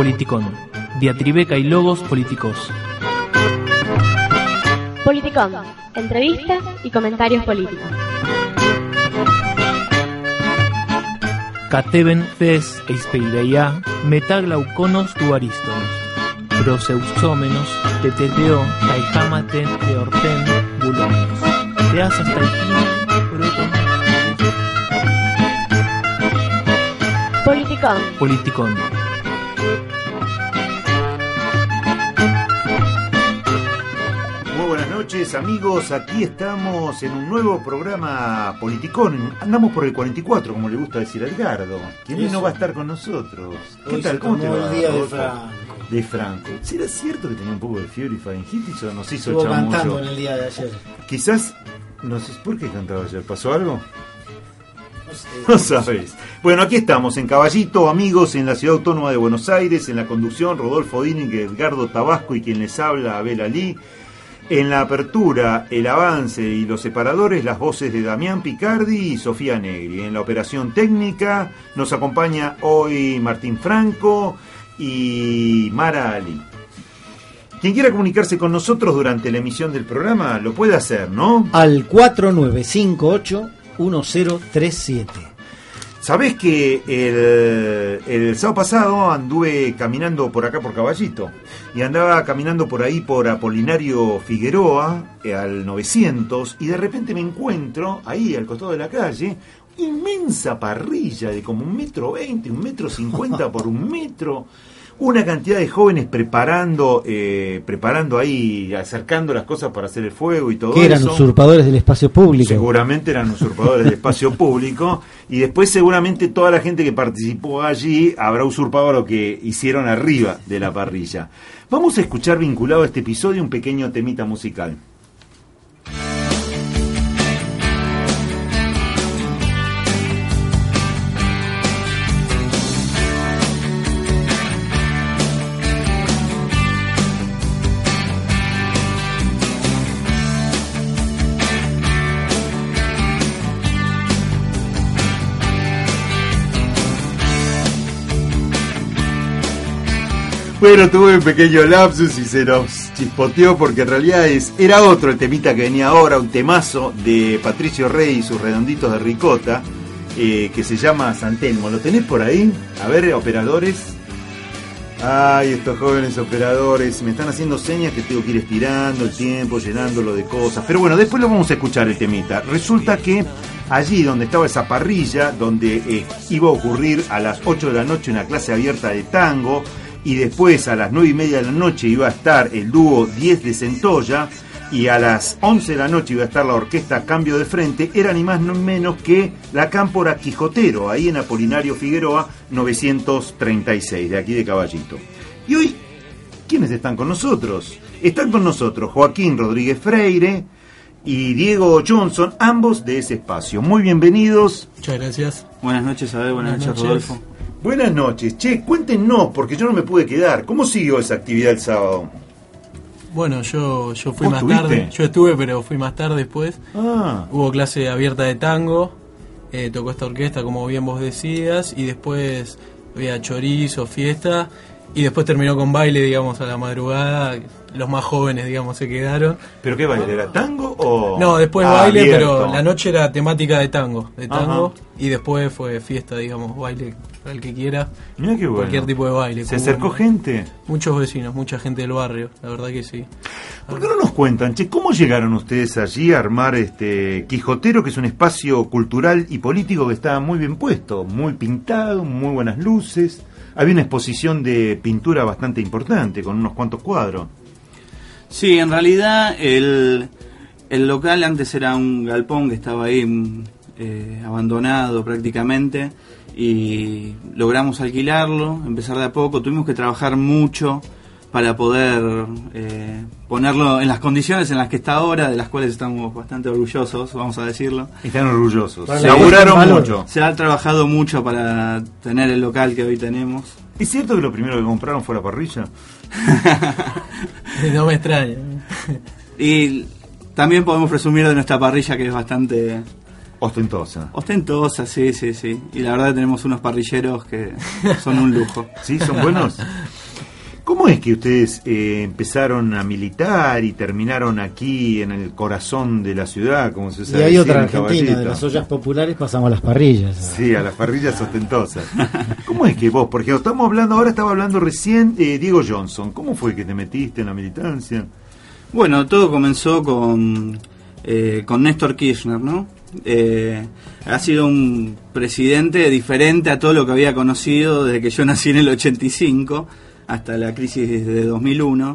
Politicón. Diatribeca y logos políticos. Politicón. Entrevistas y comentarios políticos. Cateben fes eispeireia metaglauconos tu arístonos. Proseusómenos teteteo taijamaten eorten bulones. Teas hasta el fin proton. Politicón. Politicón. Muy buenas noches, amigos. Aquí estamos en un nuevo programa Politicón. Andamos por el 44, como le gusta decir a Edgardo, quien hoy no va a estar con nosotros. ¿Qué tal? ¿Cómo te va? El día de Franco. De Franco. ¿Será cierto que tenía un poco de fiebre y faringitis o nos hizo Estuvo chamullo? cantando en el día de ayer. Quizás, no sé por qué cantaba ayer. ¿Pasó algo? No sabes. Bueno, aquí estamos en Caballito, amigos, en la Ciudad Autónoma de Buenos Aires. En la conducción, Rodolfo Dinic, Edgardo Tabasco y quien les habla, Abel Alí. En la apertura, el avance y los separadores, las voces de Damián Picardi y Sofía Negri. En la operación técnica nos acompaña hoy Martín Franco y Mara Ali. Quien quiera comunicarse con nosotros durante la emisión del programa lo puede hacer, ¿no? Al 4958-1037. Sabés que el sábado pasado anduve caminando por acá por Caballito y andaba caminando por ahí por Apolinario Figueroa al 900 y de repente me encuentro ahí al costado de la calle inmensa parrilla de como 1,20 m, 1,50 m por 1 metro. Una cantidad de jóvenes preparando ahí, acercando las cosas para hacer el fuego y todo eso. Que eran usurpadores del espacio público. Seguramente eran usurpadores del espacio público. Y después seguramente toda la gente que participó allí habrá usurpado lo que hicieron arriba de la parrilla. Vamos a escuchar vinculado a este episodio un pequeño temita musical. Bueno, tuve un pequeño lapsus y se nos chispoteó porque en realidad era otro el temita que venía ahora, un temazo de Patricio Rey y sus redonditos de ricota, que se llama San Telmo. ¿Lo tenés por ahí? A ver, operadores. Ay, estos jóvenes operadores me están haciendo señas que tengo que ir estirando el tiempo, llenándolo de cosas. Pero bueno, después lo vamos a escuchar el temita. Resulta que allí donde estaba esa parrilla, donde iba a ocurrir a las 8 de la noche una clase abierta de tango, y después a las 9:30 de la noche iba a estar el dúo 10 de Centolla, y a las 11 de la noche iba a estar la orquesta Cambio de Frente, era ni más ni menos que la Cámpora Quijotero, ahí en Apolinario Figueroa 936, de aquí de Caballito. Y hoy, ¿quiénes están con nosotros? Están con nosotros Joaquín Rodríguez Freire y Diego Johnson, ambos de ese espacio. Muy bienvenidos. Muchas gracias. Buenas noches, Abel. Buenas noches, Rodolfo. Buenas noches. Che, cuéntenos, porque yo no me pude quedar. ¿Cómo siguió esa actividad el sábado? Bueno, yo fui más estuviste? tarde. Yo estuve, pero fui más tarde después. Ah. Hubo clase abierta de tango. Tocó esta orquesta, como bien vos decías. Y después había chorizo, fiesta. Y después terminó con baile, digamos, a la madrugada. Los más jóvenes, digamos, se quedaron. ¿Pero qué baile? ¿Era tango o...? No, después baile, abierto? pero la noche era temática de tango. Ajá. Y después fue fiesta, digamos, baile, el que quiera. Mirá qué bueno. Cualquier tipo de baile. ¿Se acercó gente? Muchos vecinos, mucha gente del barrio, la verdad que sí. ¿Por qué no nos cuentan, che, cómo llegaron ustedes allí a armar Quijotero, que es un espacio cultural y político que está muy bien puesto, muy pintado, muy buenas luces? Había una exposición de pintura bastante importante, con unos cuantos cuadros. Sí, en realidad el local antes era un galpón que estaba ahí abandonado prácticamente, y logramos alquilarlo, empezar de a poco. Tuvimos que trabajar mucho para poder ponerlo en las condiciones en las que está ahora, de las cuales estamos bastante orgullosos, vamos a decirlo. Están orgullosos. Vale. Laburaron mucho. Se ha trabajado mucho para tener el local que hoy tenemos. ¿Es cierto que lo primero que compraron fue la parrilla? No me extraña. Y también podemos presumir de nuestra parrilla, que es bastante Ostentosa. Ostentosa, sí. Y la verdad tenemos unos parrilleros que son un lujo. ¿Sí? ¿Son buenos? ¿Cómo es que ustedes empezaron a militar y terminaron aquí en el corazón de la ciudad, como se Y sabe hay decir, otra en Argentina, Caballito? de las ollas populares pasamos a las parrillas. Sí, a las parrillas ostentosas. ¿Cómo es que vos, porque estaba hablando recién Diego Johnson, ¿cómo fue que te metiste en la militancia? Bueno, todo comenzó con Néstor Kirchner, ¿no? Ha sido un presidente diferente a todo lo que había conocido desde que yo nací en el 85 hasta la crisis de 2001,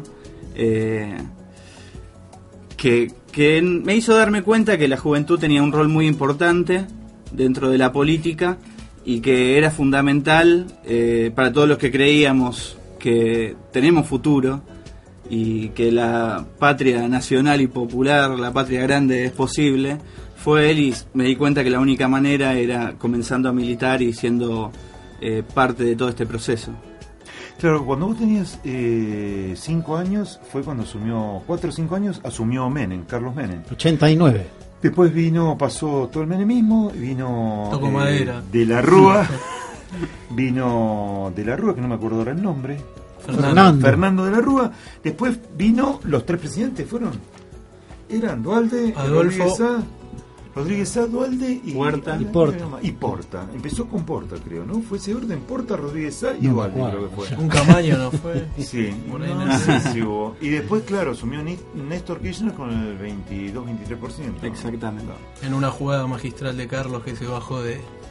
que me hizo darme cuenta que la juventud tenía un rol muy importante dentro de la política y que era fundamental para todos los que creíamos que tenemos futuro y que la patria nacional y popular, la patria grande, es posible. Fue él, y me di cuenta que la única manera era comenzando a militar y siendo parte de todo este proceso. Claro, cuando vos tenías 5 años, fue cuando asumió, 4 o 5 años, asumió Menem, Carlos Menem. 89. Después pasó todo el menemismo, vino Tocó madera. de la Rúa, vino de la Rúa, que no me acuerdo ahora el nombre, Fernando de la Rúa. Después vino los 3 presidentes, eran Duhalde, Adolfo, Rodríguez Sá, Duhalde y Puerta. Y Porta. Empezó con Porta, creo, ¿no? Fue ese orden: Porta, Rodríguez Sá y Duhalde, creo que fue. Un Camaño no fue. Sí, Por ahí sí hubo. Y después, claro, asumió Néstor Kirchner con el 22-23%. Exactamente. En una jugada magistral de Carlos que se bajó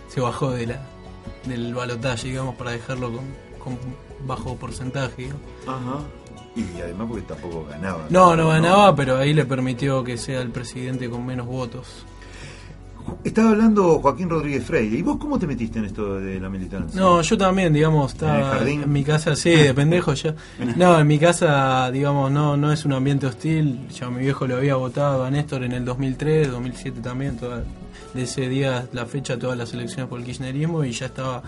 del balotaje, digamos, para dejarlo con bajo porcentaje, digamos. Ajá. Y además porque tampoco ganaba. No ganaba, pero ahí le permitió que sea el presidente con menos votos. Estaba hablando Joaquín Rodríguez Freire. ¿Y vos cómo te metiste en esto de la militancia? No, yo también, digamos, estaba en mi casa, sí, de pendejo ya. No, en mi casa, digamos, no es un ambiente hostil. Ya mi viejo lo había votado a Néstor en el 2003, 2007 también, de ese día, la fecha, todas las elecciones por el kirchnerismo, y ya estaba,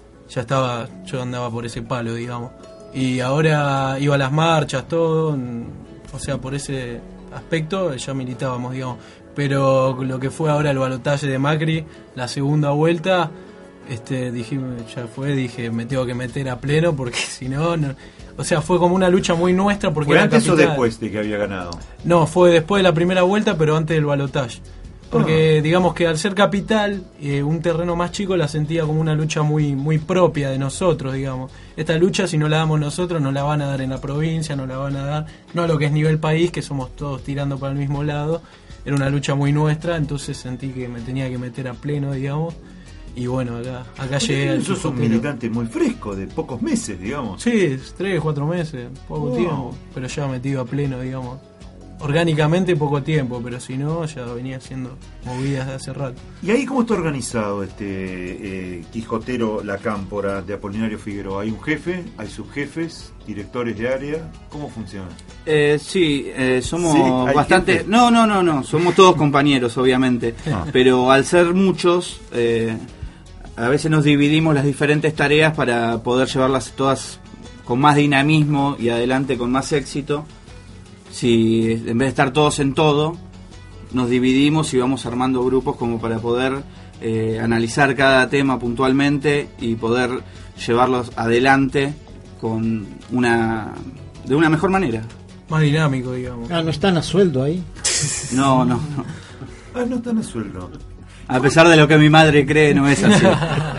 yo andaba por ese palo, digamos. Y ahora iba a las marchas, todo, o sea, por ese aspecto ya militábamos, digamos. Pero lo que fue ahora el balotaje de Macri, la segunda vuelta, dije, me tengo que meter a pleno porque si no, o sea, fue como una lucha muy nuestra porque ¿Fue era antes capital. o después de que había ganado? No, fue después de la primera vuelta, pero antes del balotaje. Porque digamos que al ser capital, un terreno más chico, la sentía como una lucha muy muy propia de nosotros, digamos. Esta lucha, si no la damos nosotros, no la van a dar en la provincia, no la van a dar, no a lo que es nivel país, que somos todos tirando para el mismo lado. Era una lucha muy nuestra, entonces sentí que me tenía que meter a pleno, digamos. Y bueno, acá llegué al Sos un militante muy fresco, de pocos meses, digamos. Sí, 3, 4 meses, poco tiempo, pero ya metido a pleno, digamos. Orgánicamente poco tiempo, pero si no, ya venía haciendo movidas de hace rato. ¿Y ahí cómo está organizado Quijotero La Cámpora de Apolinario Figueroa? ¿Hay un jefe? ¿Hay subjefes? ¿Directores de área? ¿Cómo funciona? Somos ¿Sí? bastante... Gente? No, somos todos compañeros, obviamente. Pero al ser muchos, a veces nos dividimos las diferentes tareas para poder llevarlas todas con más dinamismo y adelante con más éxito. Si en vez de estar todos en todo, nos dividimos y vamos armando grupos como para poder analizar cada tema puntualmente y poder llevarlos adelante de una mejor manera. Más dinámico, digamos. ¿No están a sueldo ahí? No. Ah, no están a sueldo. A pesar de lo que mi madre cree, no es así.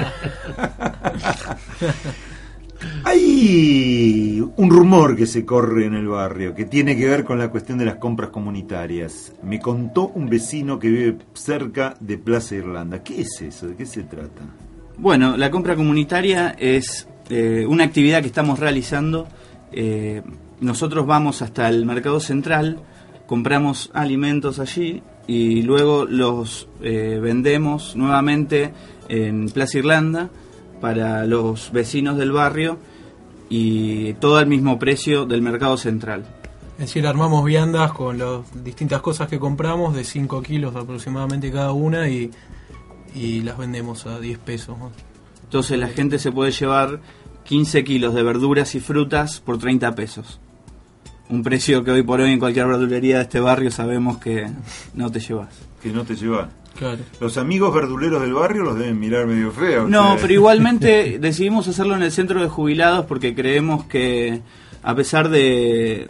Hay un rumor que se corre en el barrio que tiene que ver con la cuestión de las compras comunitarias. Me contó un vecino que vive cerca de Plaza Irlanda. ¿Qué es eso? ¿De qué se trata? Bueno, la compra comunitaria es una actividad que estamos realizando. Nosotros vamos hasta el mercado central, compramos alimentos allí y luego los vendemos nuevamente en Plaza Irlanda para los vecinos del barrio y todo al mismo precio del mercado central. Es decir, armamos viandas con las distintas cosas que compramos de 5 kilos aproximadamente cada una y las vendemos a 10 pesos. ¿no? Entonces la gente se puede llevar 15 kilos de verduras y frutas por 30 pesos. Un precio que hoy por hoy en cualquier verdulería de este barrio sabemos que no te llevas. Que no te lleva. Claro. Los amigos verduleros del barrio los deben mirar medio feo. No, ustedes. pero igualmente decidimos hacerlo en el centro de jubilados porque creemos que a pesar de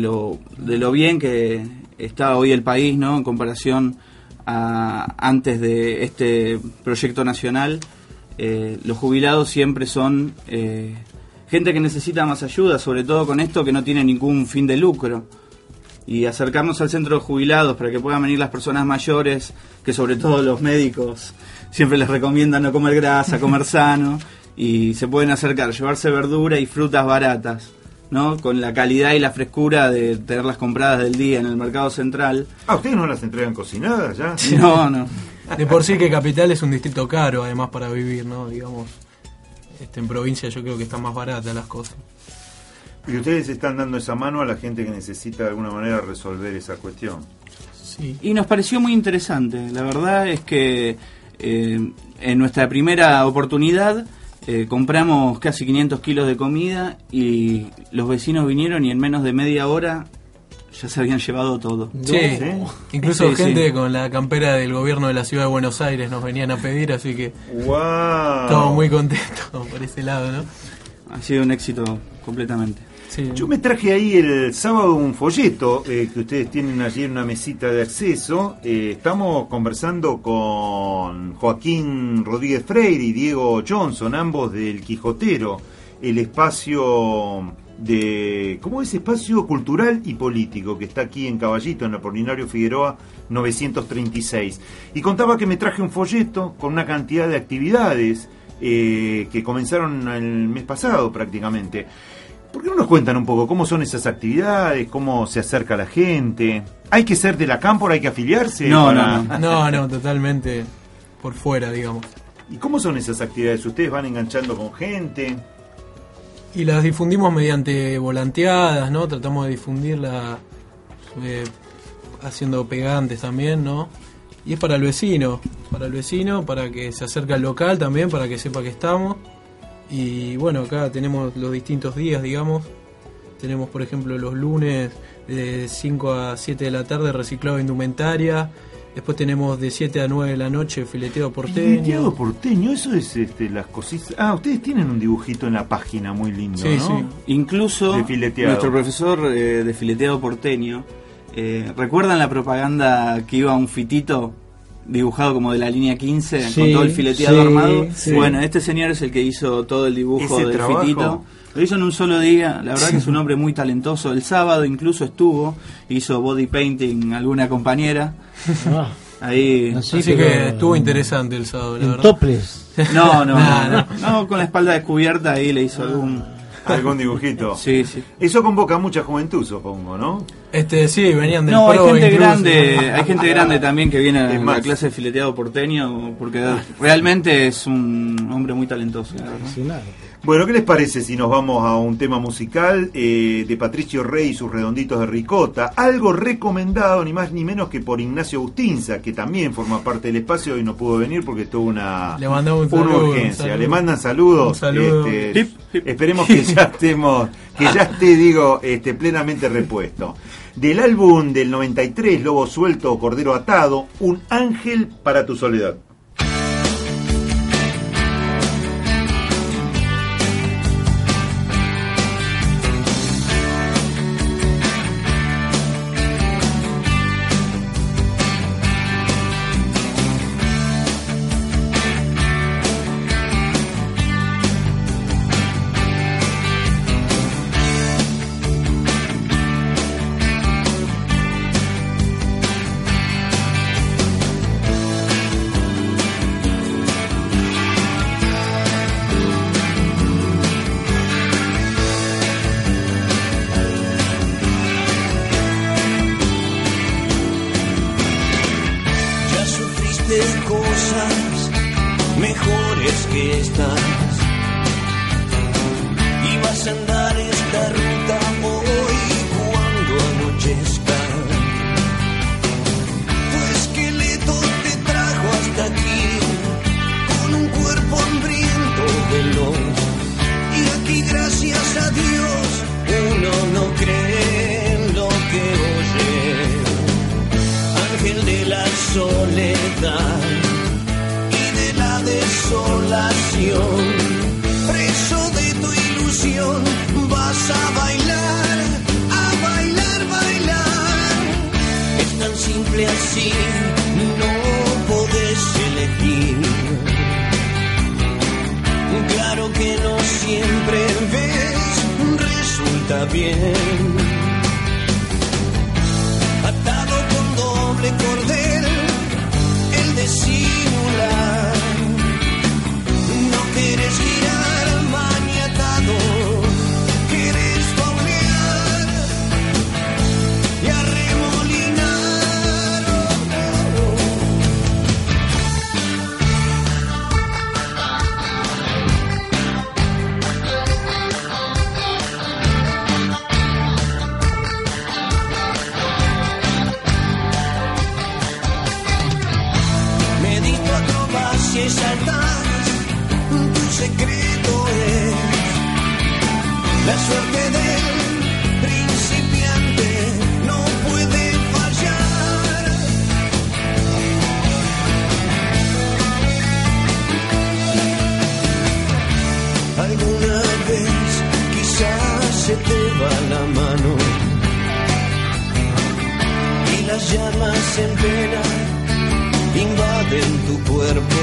lo bien que está hoy el país, ¿no? En comparación a antes de este proyecto nacional, los jubilados siempre son gente que necesita más ayuda, sobre todo con esto que no tiene ningún fin de lucro. Y acercarnos al centro de jubilados para que puedan venir las personas mayores, que sobre todo los médicos siempre les recomiendan no comer grasa, comer sano, y se pueden acercar, llevarse verdura y frutas baratas, ¿no? Con la calidad y la frescura de tenerlas compradas del día en el mercado central. Ah, ¿ustedes no las entregan cocinadas ya? No. De por sí que Capital es un distrito caro, además, para vivir, ¿no? Digamos, en provincia yo creo que están más baratas las cosas. Y ustedes están dando esa mano a la gente que necesita de alguna manera resolver esa cuestión. Sí. Y nos pareció muy interesante. La verdad es que en nuestra primera oportunidad compramos casi 500 kilos de comida y los vecinos vinieron y en menos de media hora ya se habían llevado todo. Sí, ¿Sí? incluso Sí, gente sí. con la campera del gobierno de la ciudad de Buenos Aires nos venían a pedir, así que ¡Wow! estamos muy contentos por ese lado, ¿no? Ha sido un éxito completamente. Sí. Yo me traje ahí el sábado un folleto que ustedes tienen allí en una mesita de acceso. Estamos conversando con Joaquín Rodríguez Freire y Diego Johnson, ambos del Quijotero, el espacio de... ¿Cómo es? Espacio cultural y político que está aquí en Caballito, en Apolinario Figueroa 936. Y contaba que me traje un folleto con una cantidad de actividades que comenzaron el mes pasado prácticamente. ¿Por qué no nos cuentan un poco cómo son esas actividades, cómo se acerca la gente? ¿Hay que ser de la Cámpora, hay que afiliarse? No. No, totalmente por fuera, digamos. ¿Y cómo son esas actividades? ¿Ustedes van enganchando con gente? Y las difundimos mediante volanteadas, ¿no? Tratamos de difundirla haciendo pegantes también, ¿no? Y es para el vecino, para que se acerque al local también, para que sepa que estamos. Y bueno, acá tenemos los distintos días, digamos. Tenemos, por ejemplo, los lunes de 5 a 7 de la tarde reciclado de indumentaria. Después tenemos de 7 a 9 de la noche fileteo porteño. Fileteo porteño, eso es las cositas... Ah, ustedes tienen un dibujito en la página muy lindo, Sí, ¿no? sí. Incluso De fileteado. nuestro profesor de fileteado porteño, ¿recuerdan la propaganda que iba un fitito dibujado como de la línea 15 Sí, con todo el fileteado sí, armado? sí. Bueno, este señor es el que hizo todo el dibujo Ese del trabajo. fitito. Lo hizo en un solo día, la verdad que es un hombre muy talentoso. El sábado incluso hizo body painting alguna compañera. Ah, Ahí. así, Así pero, que estuvo interesante el sábado, la en verdad. toples. No, con la espalda descubierta ahí le hizo Algún dibujito. Sí. Eso convoca a mucha juventud, supongo, ¿no? Sí, venían del No, hay pro gente incluso. grande, hay gente grande también que viene a Es más. la clase de fileteado porteño porque realmente es un hombre muy talentoso, la verdad. Sí, nada. Bueno, ¿qué les parece si nos vamos a un tema musical de Patricio Rey y sus redonditos de ricota? Algo recomendado ni más ni menos que por Ignacio Bustinza, que también forma parte del espacio y no pudo venir porque tuvo una Le mandamos un una saludo, urgencia. un saludo. Le mandan saludos. Un saludo. Hip, hip. Esperemos que ya esté plenamente repuesto. Del álbum del 93, Lobo Suelto, Cordero Atado, Un Ángel para tu Soledad. Ya sufriste cosas mejores que estas y vas a andar esta ruta hoy cuando anochezca. Tu esqueleto te trajo hasta aquí con un cuerpo hambriento veloz y aquí gracias a Dios uno no cree en lo que oye. Ángel de la soledad, soledad y de la desolación. Preso de tu ilusión, vas a bailar, bailar. Es tan simple así, no podés elegir. Claro que no siempre ves, resulta bien. Atado con doble cordel, el de simular. No quieres girar, maniatado, quieres paulear y arremolinar. Me diste acrobacia y saltás, tu secreto es la suerte del principiante, no puede fallar. Alguna vez quizás se te va la mano y las llamas en pena invaden tu cuerpo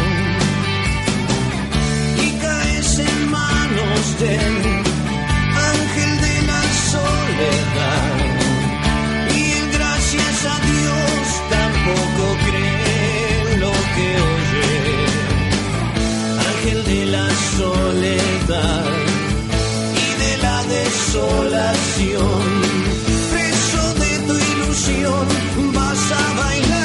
y caes en manos del ángel de la soledad. Y él, gracias a Dios, tampoco cree lo que oye. Ángel de la soledad y de la desolación. Preso de tu ilusión, vas a bailar.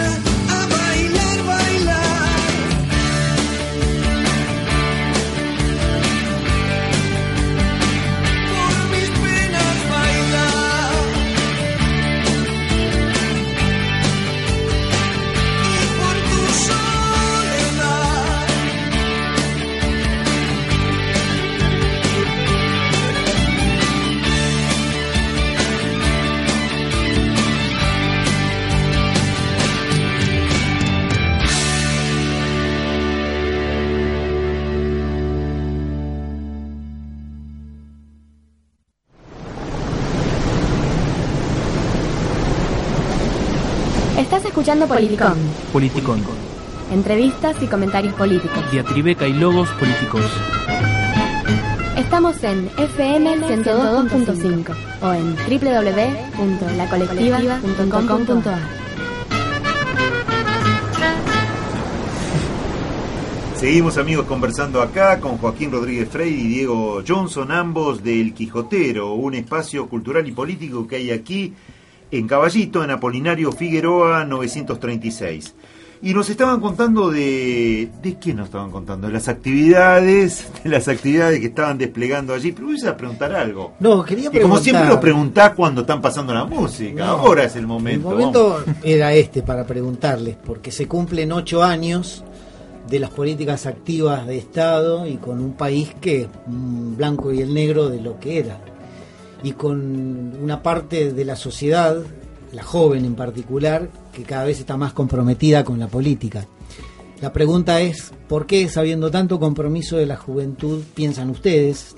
Estás escuchando Politicón. Politicón. Entrevistas y comentarios políticos. Diatribeca y logos políticos. Estamos en FM 102.5 o en www.lacolectiva.com.ar. Seguimos, amigos, conversando acá con Joaquín Rodríguez Frey y Diego Johnson, ambos del Quijotero, un espacio cultural y político que hay aquí en Caballito, en Apolinario Figueroa 936. Y nos estaban contando ¿de qué nos estaban contando? De las actividades que estaban desplegando allí. Pero voy a preguntar algo. No, quería preguntar. Y como siempre lo preguntás cuando están pasando la música. No, ahora es el momento. El momento era para preguntarles, porque se cumplen 8 años de las políticas activas de Estado y con un país que es blanco y el negro de lo que era. Y con una parte de la sociedad, la joven en particular, que cada vez está más comprometida con la política. La pregunta es, ¿por qué, sabiendo tanto compromiso de la juventud, piensan ustedes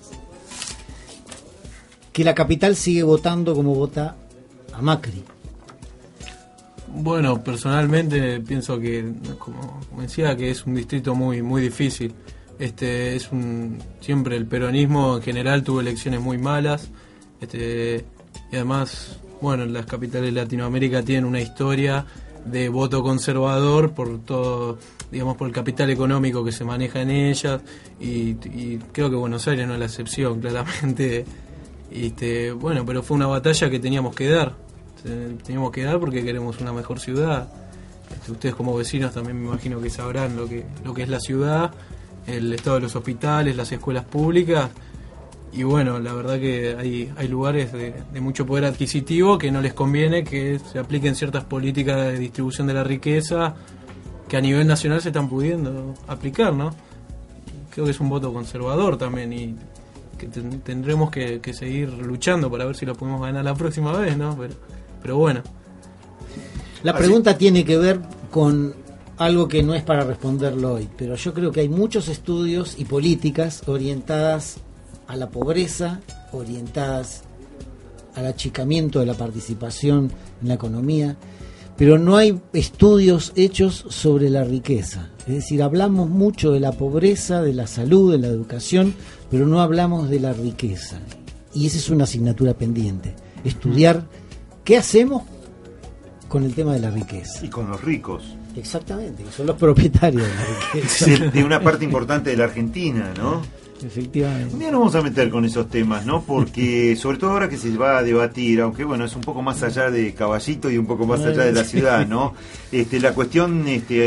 que la capital sigue votando como vota a Macri? Bueno, personalmente pienso que, como decía, que es un distrito muy muy difícil. Siempre el peronismo en general tuvo elecciones muy malas. Y además, bueno, las capitales de Latinoamérica tienen una historia de voto conservador por todo, digamos, por el capital económico que se maneja en ellas, y creo que Buenos Aires no es la excepción, claramente. Bueno, pero fue una batalla que teníamos que dar porque queremos una mejor ciudad. Ustedes como vecinos también me imagino que sabrán lo que es la ciudad, el estado de los hospitales, las escuelas públicas. Y bueno, la verdad que hay lugares de mucho poder adquisitivo que no les conviene que se apliquen ciertas políticas de distribución de la riqueza que a nivel nacional se están pudiendo aplicar, ¿no? Creo que es un voto conservador también, y que tendremos que seguir luchando para ver si lo podemos ganar la próxima vez, ¿no? Pero bueno. La pregunta tiene que ver con algo que no es para responderlo hoy, pero yo creo que hay muchos estudios y políticas orientadas a la pobreza, orientadas al achicamiento de la participación en la economía, pero no hay estudios hechos sobre la riqueza. Es decir, hablamos mucho de la pobreza, de la salud, de la educación, pero no hablamos de la riqueza. Y esa es una asignatura pendiente, estudiar qué hacemos con el tema de la riqueza. Y con los ricos. Exactamente, que son los propietarios de la riqueza. De una parte importante de la Argentina, ¿no? Efectivamente. Un día nos vamos a meter con esos temas, ¿no? Porque sobre todo ahora que se va a debatir, aunque bueno, es un poco más allá de Caballito y un poco más allá de la ciudad, ¿no? La cuestión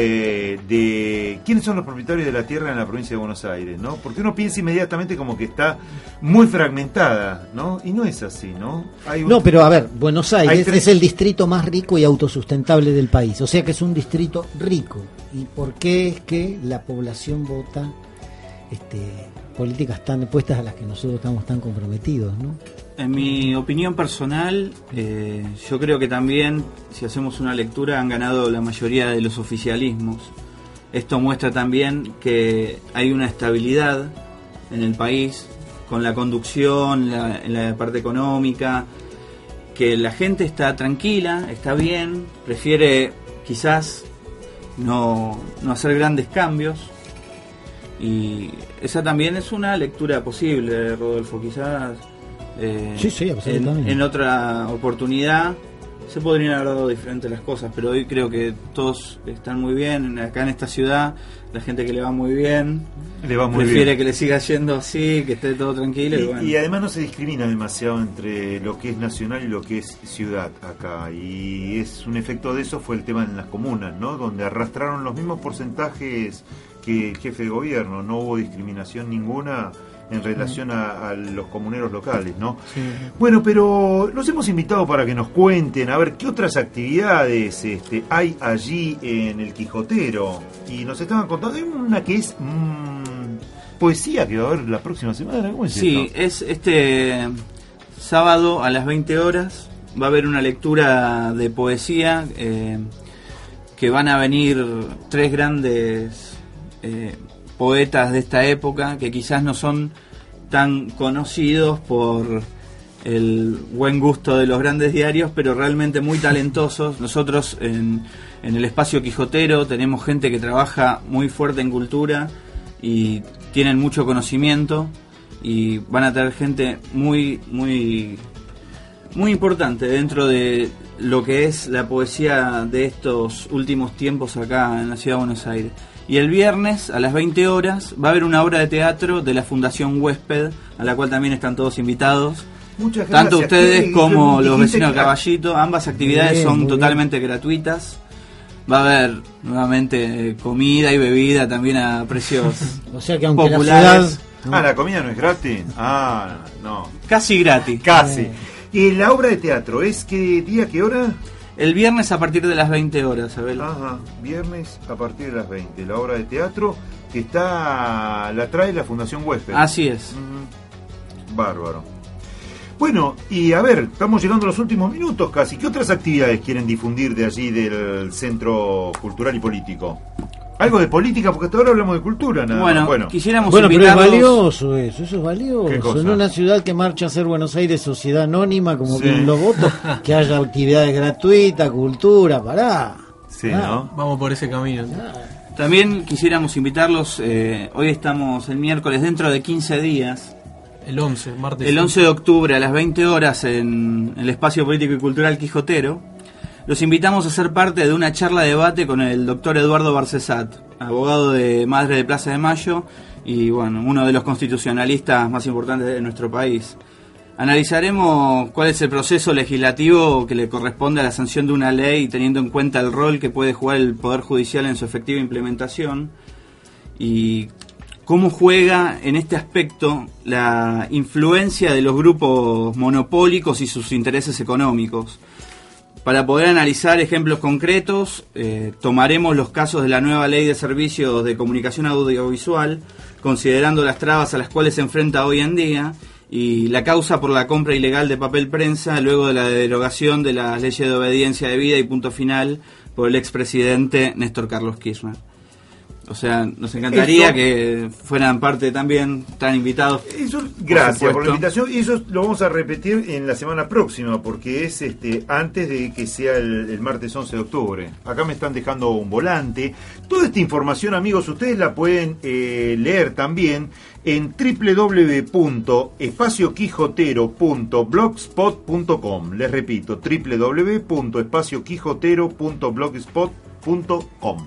de quiénes son los propietarios de la tierra en la provincia de Buenos Aires, ¿no? Porque uno piensa inmediatamente como que está muy fragmentada, ¿no? Y no es así, ¿no? No, pero a ver, Buenos Aires es el distrito más rico y autosustentable del país, o sea que es un distrito rico. ¿Y por qué es que la población vota políticas tan puestas a las que nosotros estamos tan comprometidos, ¿no? En mi opinión personal, yo creo que también, si hacemos una lectura, han ganado la mayoría de los oficialismos. Esto muestra también que hay una estabilidad en el país, con la conducción, en la parte económica, que la gente está tranquila, está bien, prefiere quizás no hacer grandes cambios. Y esa también es una lectura posible, Rodolfo. Quizás sí, absolutamente. En otra oportunidad se podrían haber dado diferentes las cosas, pero hoy creo que todos están muy bien. Acá en esta ciudad, la gente que le va muy bien, prefiere que le siga yendo así, que esté todo tranquilo. Y bueno. Y además no se discrimina demasiado entre lo que es nacional y lo que es ciudad acá. Y es un efecto de eso fue el tema en las comunas, ¿no? Donde arrastraron los mismos porcentajes que el jefe de gobierno, no hubo discriminación ninguna en relación a los comuneros locales, ¿no? Sí. Bueno, pero los hemos invitado para que nos cuenten, a ver, qué otras actividades hay allí en el Quijotero. Y nos estaban contando, hay una que es poesía que va a haber la próxima semana, ¿cómo es esto? Sí, es este sábado a las 20 horas, va a haber una lectura de poesía, que van a venir 3 grandes poetas de esta época que quizás no son tan conocidos por el buen gusto de los grandes diarios, pero realmente muy talentosos. Nosotros en el espacio Quijotero tenemos gente que trabaja muy fuerte en cultura y tienen mucho conocimiento, y van a tener gente muy importante dentro de lo que es la poesía de estos últimos tiempos acá en la ciudad de Buenos Aires. Y el viernes a las 20 horas va a haber una obra de teatro de la Fundación Huésped, a la cual también están todos invitados. Muchas gracias. Tanto ustedes como los vecinos de Caballito. Ambas actividades son totalmente gratuitas. Va a haber nuevamente comida y bebida también a precios o sea que aunque populares. La comida no es gratis. No. Casi gratis. Casi. ¿Y la obra de teatro es qué día, qué hora? El viernes a partir de las 20 horas, Abel. Ajá, viernes a partir de las 20. La obra de teatro que la trae la Fundación Huésped. Así es. Bárbaro. Bueno, y a ver, estamos llegando a los últimos minutos casi. ¿Qué otras actividades quieren difundir de allí del Centro Cultural y Político? Algo de política, porque hasta ahora hablamos de cultura, nada. Bueno, quisiéramos pero es invitarlos. valioso eso es valioso. En una ciudad que marcha a ser Buenos Aires sociedad anónima, como vienen los votos, que haya actividades gratuitas, cultura, Sí, ¿no? Vamos por ese camino. También quisiéramos invitarlos, hoy estamos el miércoles, dentro de 15 días. El 11, martes. El 11 de octubre a las 20 horas en el Espacio Político y Cultural Quijotero. Los invitamos a ser parte de una charla de debate con el doctor Eduardo Barcesat, abogado de Madre de Plaza de Mayo y bueno, uno de los constitucionalistas más importantes de nuestro país. Analizaremos cuál es el proceso legislativo que le corresponde a la sanción de una ley, teniendo en cuenta el rol que puede jugar el Poder Judicial en su efectiva implementación y cómo juega en este aspecto la influencia de los grupos monopólicos y sus intereses económicos. Para poder analizar ejemplos concretos, tomaremos los casos de la nueva Ley de Servicios de Comunicación Audiovisual, considerando las trabas a las cuales se enfrenta hoy en día, y la causa por la compra ilegal de papel prensa luego de la derogación de las leyes de obediencia debida y punto final por el expresidente Néstor Carlos Kirchner. O sea, nos encantaría que fueran parte también, están invitados. Eso, gracias por la invitación. Y eso lo vamos a repetir en la semana próxima, porque es antes de que sea el martes 11 de octubre. Acá me están dejando un volante. Toda esta información, amigos, ustedes la pueden leer también en www.espacioquijotero.blogspot.com. Les repito, www.espacioquijotero.blogspot.com.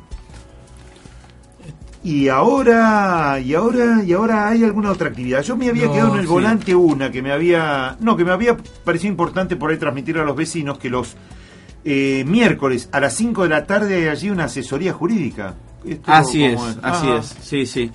Y ahora hay alguna otra actividad. Yo me había quedado en el volante una que me había parecido importante por ahí transmitir a los vecinos, que los miércoles a las 5 de la tarde hay allí una asesoría jurídica. Así es. Sí.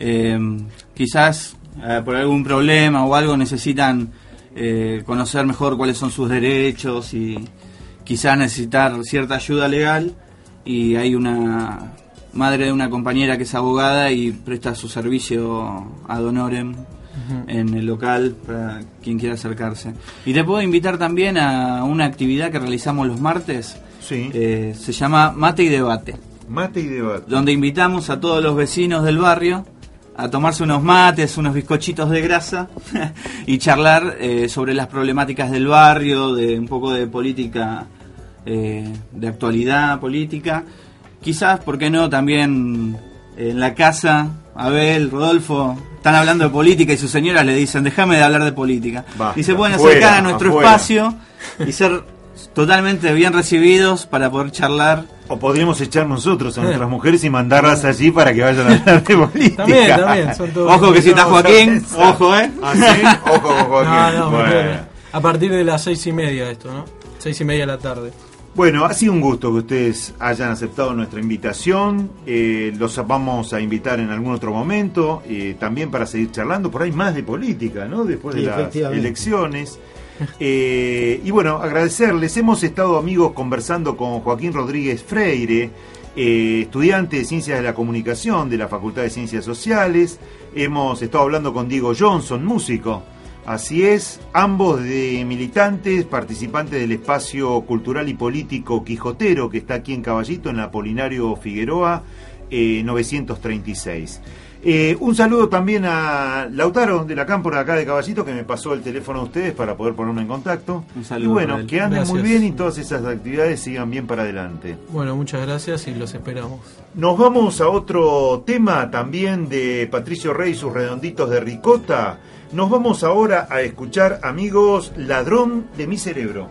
Quizás por algún problema o algo necesitan conocer mejor cuáles son sus derechos y quizás necesitar cierta ayuda legal, y hay una madre de una compañera que es abogada y presta su servicio ad honorem en el local para quien quiera acercarse. Y te puedo invitar también a una actividad que realizamos los martes. Sí. Se llama Mate y Debate. Mate y Debate. Donde invitamos a todos los vecinos del barrio a tomarse unos mates, unos bizcochitos de grasa y charlar sobre las problemáticas del barrio, de un poco de política, de actualidad política. Quizás, ¿por qué no? También en la casa, Abel, Rodolfo, están hablando de política y sus señoras le dicen, déjame de hablar de política. Basta, y se pueden acercar a nuestro espacio y ser totalmente bien recibidos para poder charlar. O podríamos echar nosotros a nuestras mujeres y mandarlas allí para que vayan a hablar de política. También. Son todos. Ojo que si está Joaquín, ojo, ¿Ah, sí? Ojo con Joaquín. No, bueno. A partir de las 6:30 esto, ¿no? 6:30 de la tarde. Bueno, ha sido un gusto que ustedes hayan aceptado nuestra invitación. Los vamos a invitar en algún otro momento, también para seguir charlando por ahí más de política, ¿no? Después de las elecciones. Y bueno, agradecerles. Hemos estado, amigos, conversando con Joaquín Rodríguez Freire, estudiante de Ciencias de la Comunicación de la Facultad de Ciencias Sociales. Hemos estado hablando con Diego Johnson, músico. Así es, ambos de militantes, participantes del espacio cultural y político Quijotero, que está aquí en Caballito, en la Apolinario Figueroa, 936. Un saludo también a Lautaro de la Cámpora acá de Caballito, que me pasó el teléfono a ustedes para poder ponerme en contacto. Un saludo. Y bueno, que anden Gracias. muy bien y todas esas actividades sigan bien para adelante. Bueno, muchas gracias y los esperamos. Nos vamos a otro tema también de Patricio Rey y sus redonditos de ricota. Nos vamos ahora a escuchar, amigos, Ladrón de mi cerebro.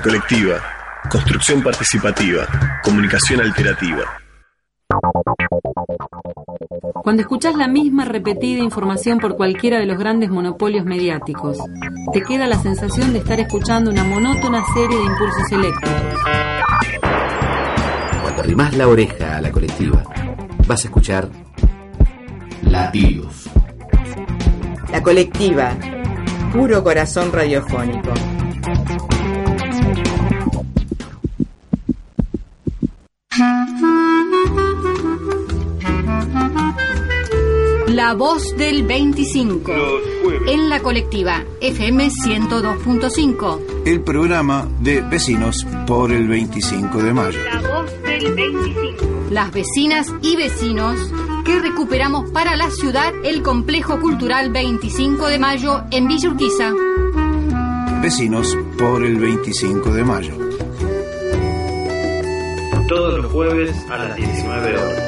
colectiva, construcción participativa, comunicación alternativa. Cuando escuchás la misma repetida información por cualquiera de los grandes monopolios mediáticos, te queda la sensación de estar escuchando una monótona serie de impulsos eléctricos. Cuando arrimás la oreja a la colectiva, vas a escuchar latidos. La colectiva, puro corazón radiofónico. La voz del 25. En la colectiva FM 102.5. El programa de vecinos por el 25 de mayo. La voz del 25. Las vecinas y vecinos que recuperamos para la ciudad el complejo cultural 25 de mayo en Villa Urquiza. Vecinos por el 25 de mayo. Todos los jueves a las 19 horas.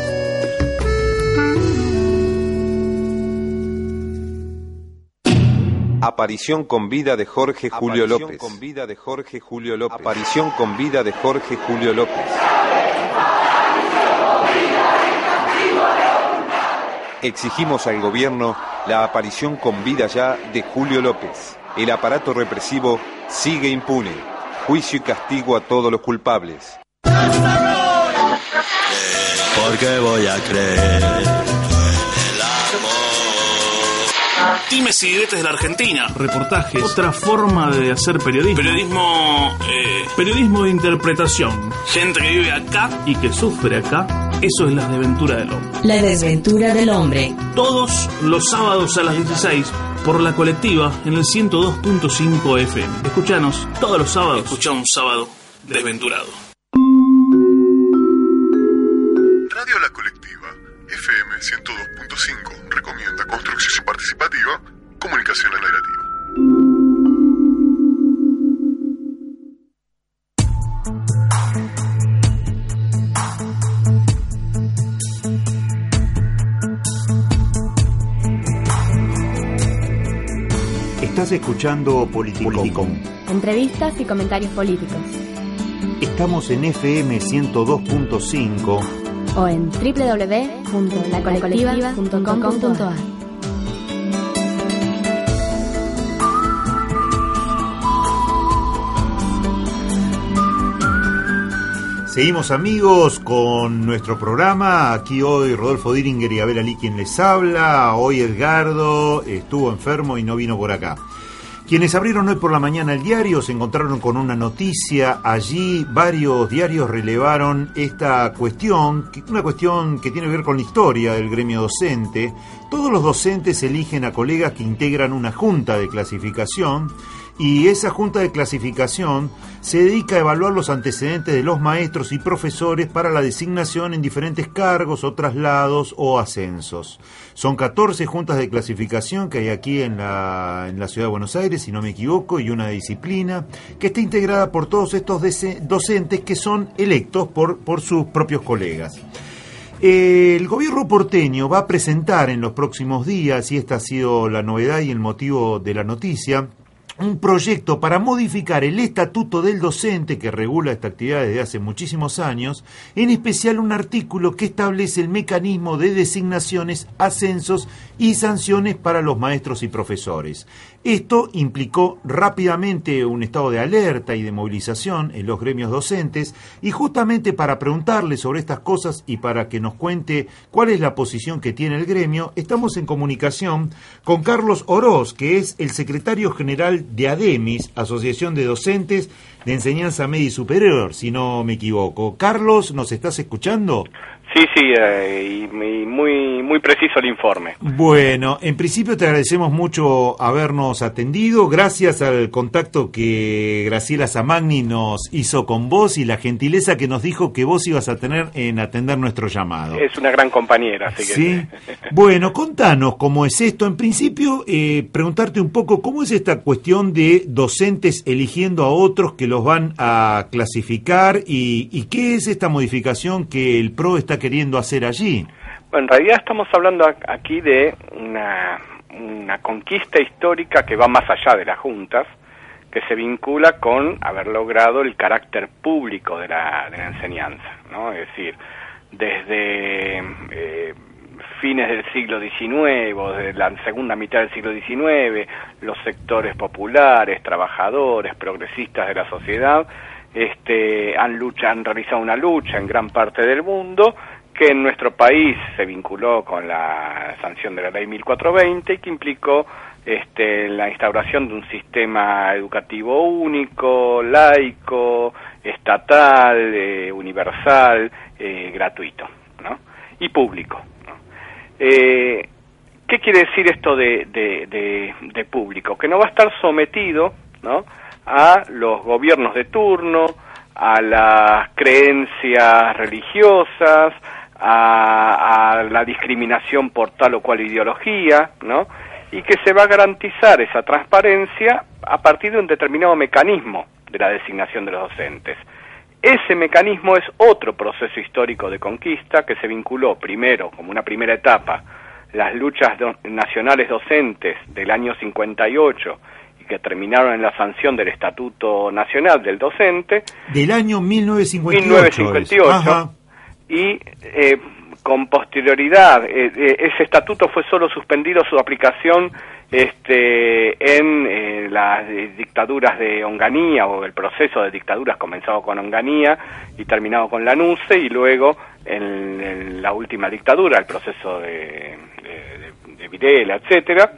Aparición con vida de Jorge Julio López. Aparición con vida de Jorge Julio López. Aparición con vida de Jorge Julio López. Exigimos al gobierno la aparición con vida ya de Julio López. El aparato represivo sigue impune. Juicio y castigo a todos los culpables. Porque voy a creer. Dimes y diretes de la Argentina. Reportajes. Otra forma de hacer periodismo. Periodismo de interpretación. Gente que vive acá y que sufre acá. Eso es la desventura del hombre. La desventura del hombre. Todos los sábados a las 16 por la colectiva en el 102.5 FM. Escuchanos todos los sábados. Escuchá un sábado desventurado. Radio La Colectiva, FM 102.5, recomienda construcción participativa, comunicación alternativa. Estás escuchando Politicón. Entrevistas y comentarios políticos. Estamos en FM 102.5 o en www.lacolectiva.com.ar. Seguimos, amigos, con nuestro programa. Aquí hoy Rodolfo Diringer y Abel Ali quien les habla. Hoy Edgardo estuvo enfermo y no vino por acá. Quienes abrieron hoy por la mañana el diario se encontraron con una noticia. Allí varios diarios relevaron esta cuestión, una cuestión que tiene que ver con la historia del gremio docente. Todos los docentes eligen a colegas que integran una junta de clasificación, y esa junta de clasificación se dedica a evaluar los antecedentes de los maestros y profesores para la designación en diferentes cargos o traslados o ascensos. Son 14 juntas de clasificación que hay aquí en la ciudad de Buenos Aires, si no me equivoco, y una disciplina que está integrada por todos estos docentes que son electos por sus propios colegas. El gobierno porteño va a presentar en los próximos días, y esta ha sido la novedad y el motivo de la noticia, un proyecto para modificar el estatuto del docente que regula esta actividad desde hace muchísimos años, en especial un artículo que establece el mecanismo de designaciones, ascensos y sanciones para los maestros y profesores. Esto implicó rápidamente un estado de alerta y de movilización en los gremios docentes, y justamente para preguntarle sobre estas cosas y para que nos cuente cuál es la posición que tiene el gremio, estamos en comunicación con Carlos Oroz, que es el secretario general de ADEMIS, Asociación de Docentes de Enseñanza Media y Superior, si no me equivoco. Carlos, ¿nos estás escuchando? Sí, y muy preciso el informe. Bueno, en principio te agradecemos mucho habernos atendido, gracias al contacto que Graciela Zamagni nos hizo con vos y la gentileza que nos dijo que vos ibas a tener en atender nuestro llamado. Es una gran compañera, así que... Sí. Bueno, contanos cómo es esto. En principio, preguntarte un poco cómo es esta cuestión de docentes eligiendo a otros que los van a clasificar y qué es esta modificación que el PRO está queriendo hacer allí. Bueno, en realidad estamos hablando aquí de una conquista histórica que va más allá de las juntas, que se vincula con haber logrado el carácter público de la enseñanza, ¿no? Es decir, desde fines del siglo XIX o de la segunda mitad del siglo XIX, los sectores populares, trabajadores, progresistas de la sociedad, han realizado una lucha en gran parte del mundo, que en nuestro país se vinculó con la sanción de la Ley 1420 y que implicó la instauración de un sistema educativo único, laico, estatal, universal, gratuito, ¿no? Y público, ¿no? ¿Qué quiere decir esto de público? Que no va a estar sometido, ¿no?, a los gobiernos de turno, a las creencias religiosas, a la discriminación por tal o cual ideología, ¿no? Y que se va a garantizar esa transparencia a partir de un determinado mecanismo de la designación de los docentes. Ese mecanismo es otro proceso histórico de conquista que se vinculó primero, como una primera etapa, las luchas nacionales docentes del año 58 y que terminaron en la sanción del Estatuto Nacional del Docente. Del año 1958. 1958. Y con posterioridad, ese estatuto fue solo suspendido su aplicación en las dictaduras de Onganía, o el proceso de dictaduras comenzado con Onganía y terminado con la NUCE, y luego en la última dictadura, el proceso de Videla, etcétera.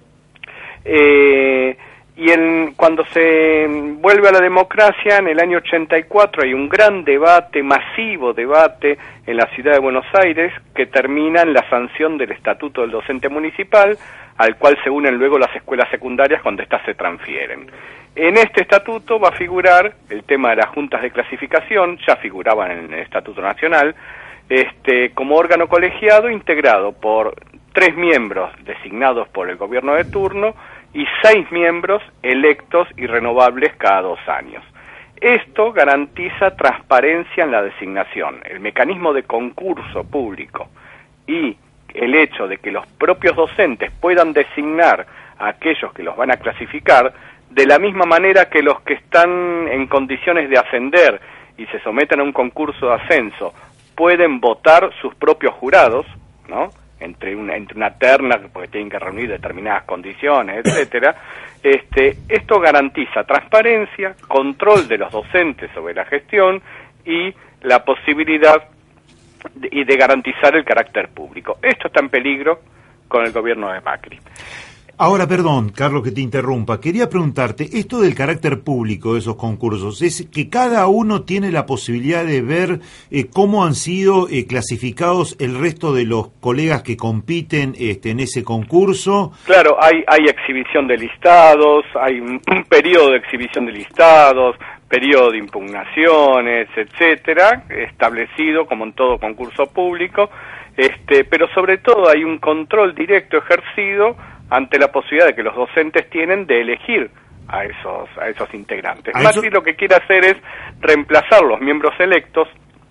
Cuando se vuelve a la democracia, en el año 84, hay un gran debate, masivo debate, en la ciudad de Buenos Aires, que termina en la sanción del Estatuto del Docente Municipal, al cual se unen luego las escuelas secundarias cuando éstas se transfieren. En este estatuto va a figurar el tema de las juntas de clasificación, ya figuraban en el Estatuto Nacional, como órgano colegiado integrado por 3 miembros designados por el gobierno de turno y 6 miembros electos y renovables cada 2 años. Esto garantiza transparencia en la designación, el mecanismo de concurso público y el hecho de que los propios docentes puedan designar a aquellos que los van a clasificar de la misma manera que los que están en condiciones de ascender y se someten a un concurso de ascenso pueden votar sus propios jurados, ¿no?, entre una terna, porque tienen que reunir determinadas condiciones, etcétera. Esto garantiza transparencia, control de los docentes sobre la gestión y la posibilidad de garantizar el carácter público. Esto está en peligro con el gobierno de Macri. Ahora, perdón, Carlos, que te interrumpa. Quería preguntarte, esto del carácter público de esos concursos, ¿es que cada uno tiene la posibilidad de ver cómo han sido clasificados el resto de los colegas que compiten en ese concurso? Claro, hay exhibición de listados, hay un periodo de exhibición de listados, periodo de impugnaciones, etcétera, establecido como en todo concurso público, pero sobre todo hay un control directo ejercido ante la posibilidad de que los docentes tienen de elegir a esos integrantes. Macri lo que quiere hacer es reemplazar los miembros electos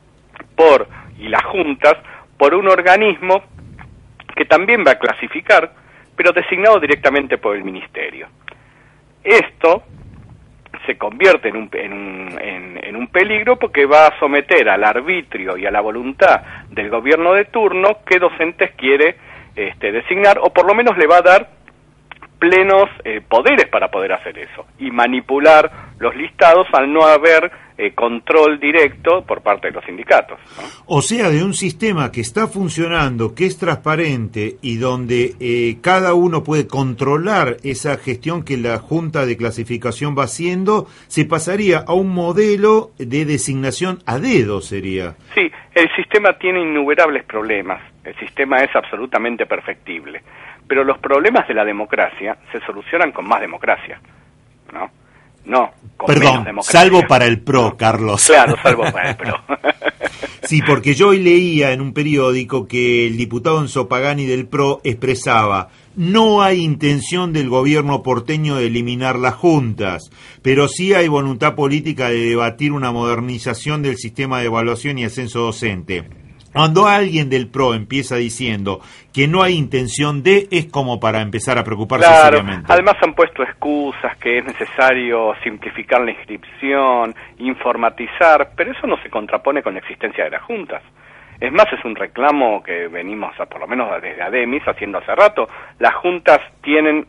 y las juntas por un organismo que también va a clasificar, pero designado directamente por el ministerio. Esto se convierte en un peligro porque va a someter al arbitrio y a la voluntad del gobierno de turno qué docentes quiere designar, o por lo menos le va a dar plenos poderes para poder hacer eso y manipular los listados al no haber control directo por parte de los sindicatos, ¿no? O sea, de un sistema que está funcionando, que es transparente y donde cada uno puede controlar esa gestión que la Junta de Clasificación va haciendo, se pasaría a un modelo de designación a dedo, sería. Sí, el sistema tiene innumerables problemas, el sistema es absolutamente perfectible, pero los problemas de la democracia se solucionan con más democracia, ¿no? No, con menos democracia. Salvo para el PRO, Carlos. Claro, salvo para el PRO. Sí, porque yo hoy leía en un periódico que el diputado Enzo Pagani del PRO expresaba: no hay intención del gobierno porteño de eliminar las juntas, pero sí hay voluntad política de debatir una modernización del sistema de evaluación y ascenso docente. Cuando alguien del PRO empieza diciendo que no hay intención de, es como para empezar a preocuparse seriamente. Además han puesto excusas, que es necesario simplificar la inscripción, informatizar, pero eso no se contrapone con la existencia de las juntas. Es más, es un reclamo que venimos, por lo menos desde ADEMIS, haciendo hace rato. Las juntas tienen,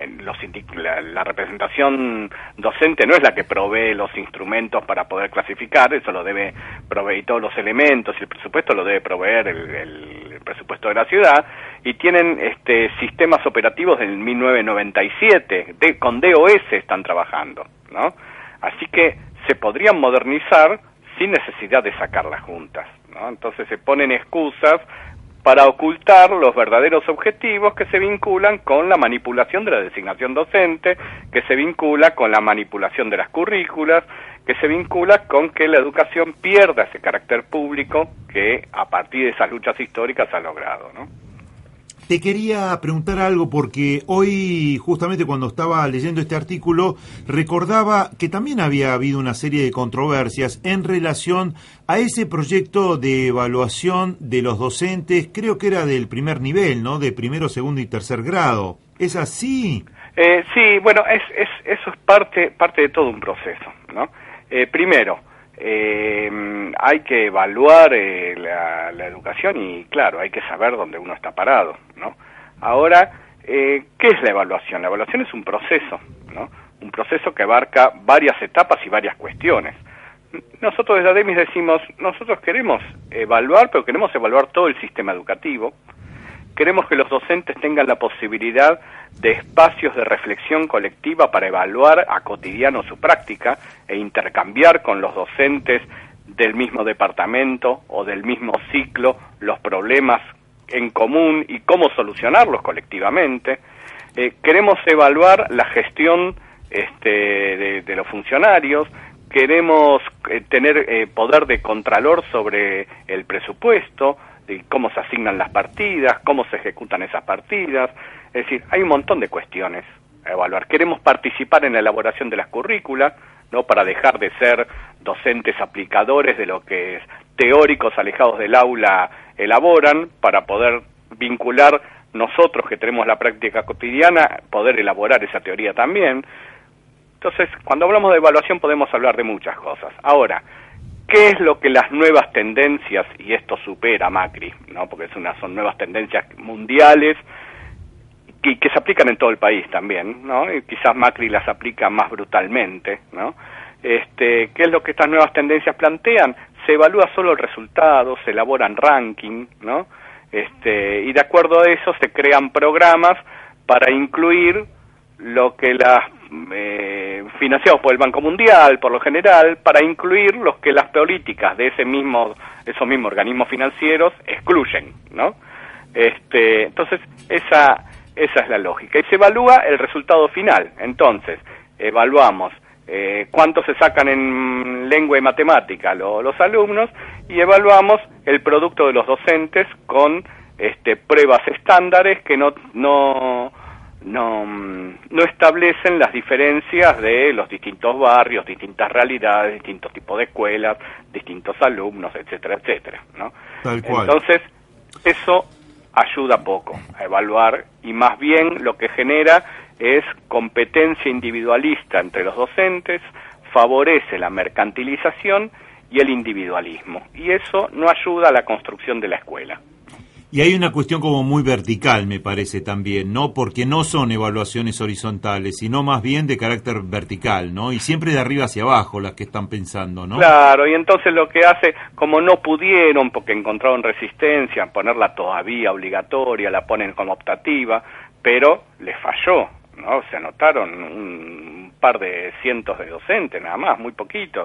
la representación docente no es la que provee los instrumentos para poder clasificar, eso lo debe proveer, y todos los elementos, y el presupuesto lo debe proveer el presupuesto de la ciudad, y tienen sistemas operativos del 1997, con DOS están trabajando, ¿no? Así que se podrían modernizar sin necesidad de sacar las juntas, ¿no? Entonces se ponen excusas para ocultar los verdaderos objetivos que se vinculan con la manipulación de la designación docente, que se vincula con la manipulación de las currículas, que se vincula con que la educación pierda ese carácter público que a partir de esas luchas históricas ha logrado, ¿no? Te quería preguntar algo porque hoy, justamente cuando estaba leyendo este artículo, recordaba que también había habido una serie de controversias en relación a ese proyecto de evaluación de los docentes, creo que era del primer nivel, ¿no? De primero, segundo y tercer grado. ¿Es así? Sí, bueno, eso es parte de todo un proceso, ¿no? Primero, hay que evaluar la educación y, claro, hay que saber dónde uno está parado, ¿no? Ahora, ¿qué es la evaluación? La evaluación es un proceso, ¿no? Un proceso que abarca varias etapas y varias cuestiones. Nosotros desde ADEMIS decimos, nosotros queremos evaluar, pero queremos evaluar todo el sistema educativo. Queremos que los docentes tengan la posibilidad de espacios de reflexión colectiva para evaluar a cotidiano su práctica e intercambiar con los docentes del mismo departamento o del mismo ciclo los problemas en común y cómo solucionarlos colectivamente. Queremos evaluar la gestión de los funcionarios, queremos tener poder de contralor sobre el presupuesto, de cómo se asignan las partidas, cómo se ejecutan esas partidas. Es decir, hay un montón de cuestiones a evaluar. Queremos participar en la elaboración de las currículas, ¿no? Para dejar de ser docentes aplicadores de lo que teóricos alejados del aula elaboran, para poder vincular nosotros que tenemos la práctica cotidiana, poder elaborar esa teoría también. Entonces, cuando hablamos de evaluación podemos hablar de muchas cosas. Ahora, ¿qué es lo que las nuevas tendencias, y esto supera a Macri, ¿no? Porque son nuevas tendencias mundiales que se aplican en todo el país también, ¿no? Y quizás Macri las aplica más brutalmente, ¿no? ¿Qué es lo que estas nuevas tendencias plantean? Se evalúa solo el resultado, se elaboran ranking, ¿no? Y de acuerdo a eso se crean programas para incluir lo que financiados por el Banco Mundial, por lo general, para incluir los que las políticas de esos mismos organismos financieros excluyen, ¿no? Entonces, esa es la lógica. Y se evalúa el resultado final. Entonces, evaluamos cuánto se sacan en lengua y matemática los alumnos, y evaluamos el producto de los docentes con pruebas estándares que no establecen las diferencias de los distintos barrios, distintas realidades, distintos tipos de escuelas, distintos alumnos, etcétera, etcétera, ¿no? Tal cual. Entonces, eso ayuda poco a evaluar, y más bien lo que genera es competencia individualista entre los docentes, favorece la mercantilización y el individualismo, y eso no ayuda a la construcción de la escuela. Y hay una cuestión como muy vertical, me parece también, ¿no? Porque no son evaluaciones horizontales, sino más bien de carácter vertical, ¿no? Y siempre de arriba hacia abajo las que están pensando, ¿no? Claro, y entonces lo que hace, como no pudieron, porque encontraron resistencia, ponerla todavía obligatoria, la ponen como optativa, pero les falló, ¿no? Se anotaron un par de cientos de docentes, nada más, muy poquitos,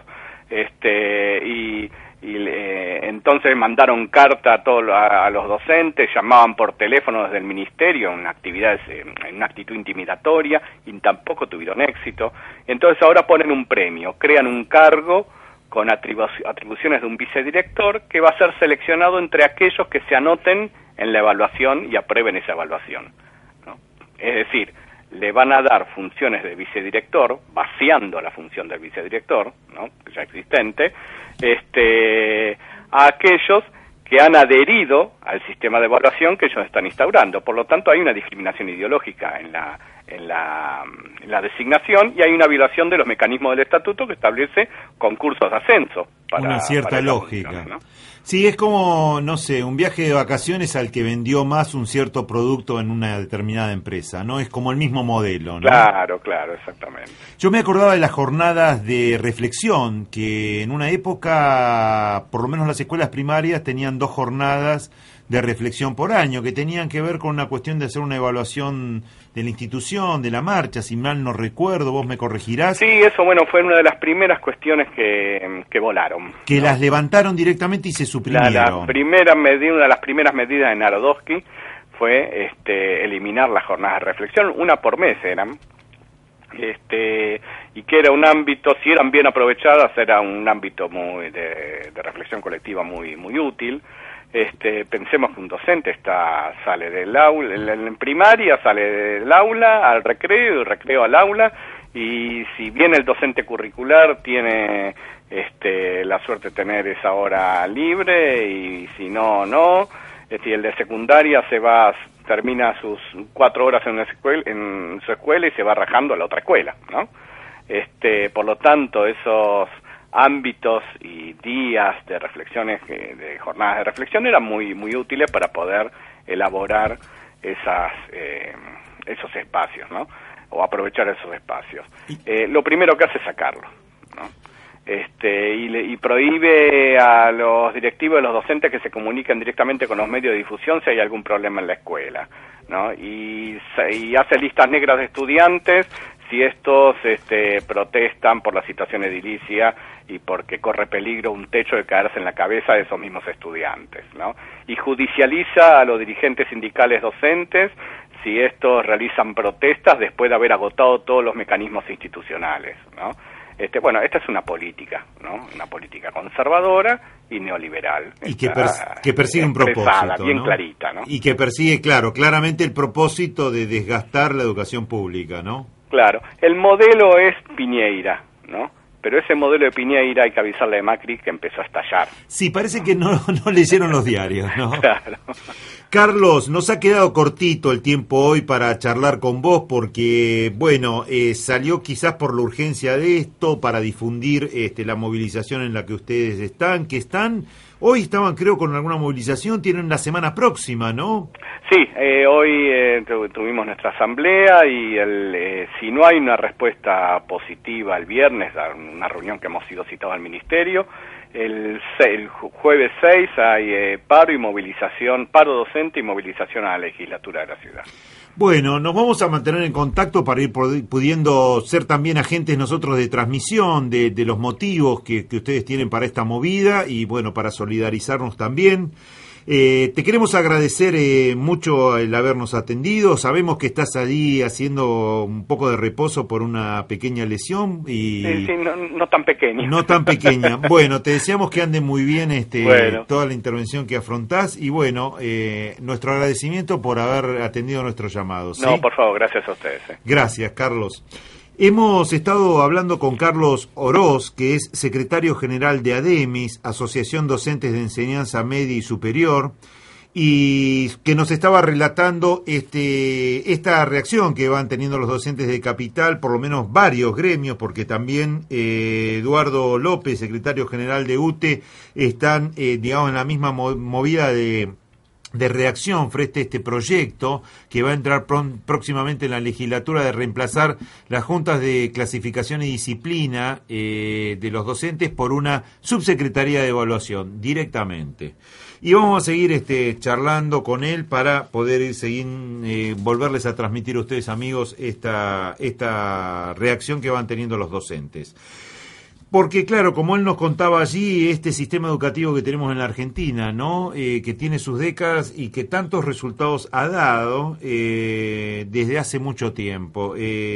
entonces mandaron carta a los docentes, llamaban por teléfono desde el ministerio en una actitud intimidatoria, y tampoco tuvieron éxito. Entonces ahora ponen un premio, crean un cargo con atribuciones de un vicedirector que va a ser seleccionado entre aquellos que se anoten en la evaluación y aprueben esa evaluación, ¿no? Es decir, le van a dar funciones de vicedirector, vaciando la función del vicedirector, ¿no? Ya existente, a aquellos que han adherido al sistema de evaluación que ellos están instaurando. Por lo tanto, hay una discriminación ideológica en la designación y hay una violación de los mecanismos del estatuto que establece concursos de ascenso. Una cierta lógica. ¿No? Sí, es como, no sé, un viaje de vacaciones al que vendió más un cierto producto en una determinada empresa, ¿no? Es como el mismo modelo, ¿no? Claro, exactamente. Yo me acordaba de las jornadas de reflexión, que en una época, por lo menos las escuelas primarias, tenían 2 jornadas de reflexión por año, que tenían que ver con una cuestión de hacer una evaluación de la institución, de la marcha, si mal no recuerdo, vos me corregirás. Sí, eso, fue una de las primeras cuestiones que volaron. Que las levantaron directamente y se suprimieron. Una de las primeras medidas de Narodowski fue eliminar las jornadas de reflexión, una por mes eran, y que era un ámbito, si eran bien aprovechadas, era un ámbito muy de reflexión colectiva muy útil. Pensemos que un docente sale del aula, en primaria sale del aula al recreo, del recreo al aula, y si bien el docente curricular tiene la suerte de tener esa hora libre, y si no, y el de secundaria termina sus 4 horas en su escuela y se va rajando a la otra escuela, ¿no? Por lo tanto, esos ámbitos y días de reflexiones, de jornadas de reflexión, eran muy útiles para poder elaborar esos espacios, ¿no? O aprovechar esos espacios. Lo primero que hace es sacarlo, ¿no? Y prohíbe a los directivos y los docentes que se comuniquen directamente con los medios de difusión si hay algún problema en la escuela, ¿no? Y hace listas negras de estudiantes si estos protestan por la situación edilicia y porque corre peligro un techo de caerse en la cabeza de esos mismos estudiantes, ¿no? Y judicializa a los dirigentes sindicales docentes si estos realizan protestas después de haber agotado todos los mecanismos institucionales, ¿no? Esta es una política, ¿no? Una política conservadora y neoliberal. Y que persigue un propósito, bien ¿no? Clarita, ¿no? Y que persigue, claramente el propósito de desgastar la educación pública, ¿no? Claro. El modelo es Piñeira, ¿no? Pero ese modelo de Piñeira hay que avisarle a Macri que empezó a estallar. Sí, parece que no leyeron los diarios, ¿no? Claro. Carlos, nos ha quedado cortito el tiempo hoy para charlar con vos porque, salió quizás por la urgencia de esto, para difundir la movilización en la que ustedes hoy estaban creo con alguna movilización, tienen la semana próxima, ¿no? Sí, hoy tuvimos nuestra asamblea y si no hay una respuesta positiva el viernes, una reunión que hemos sido citados al ministerio, el jueves 6 hay paro docente y movilización a la legislatura de la ciudad. Bueno, nos vamos a mantener en contacto para ir pudiendo ser también agentes nosotros de transmisión de los motivos que ustedes tienen para esta movida y para solidarizarnos también. Te queremos agradecer mucho el habernos atendido. Sabemos que estás allí haciendo un poco de reposo por una pequeña lesión. Sí, no tan pequeña. No tan pequeña. Bueno, te deseamos que ande muy bien toda la intervención que afrontás y nuestro agradecimiento por haber atendido nuestros llamados. ¿sí? No, por favor, gracias a ustedes. Gracias, Carlos. Hemos estado hablando con Carlos Oroz, que es secretario general de ADEMIS, Asociación Docentes de Enseñanza Media y Superior, y que nos estaba relatando esta reacción que van teniendo los docentes de Capital, por lo menos varios gremios, porque también Eduardo López, secretario general de UTE, están, en la misma movida de reacción frente a este proyecto que va a entrar próximamente en la legislatura de reemplazar las juntas de clasificación y disciplina de los docentes por una subsecretaría de evaluación directamente. Y vamos a seguir charlando con él para poder volverles a transmitir a ustedes, amigos, esta reacción que van teniendo los docentes. Porque, claro, como él nos contaba allí, este sistema educativo que tenemos en la Argentina, ¿no? Que tiene sus décadas y que tantos resultados ha dado desde hace mucho tiempo.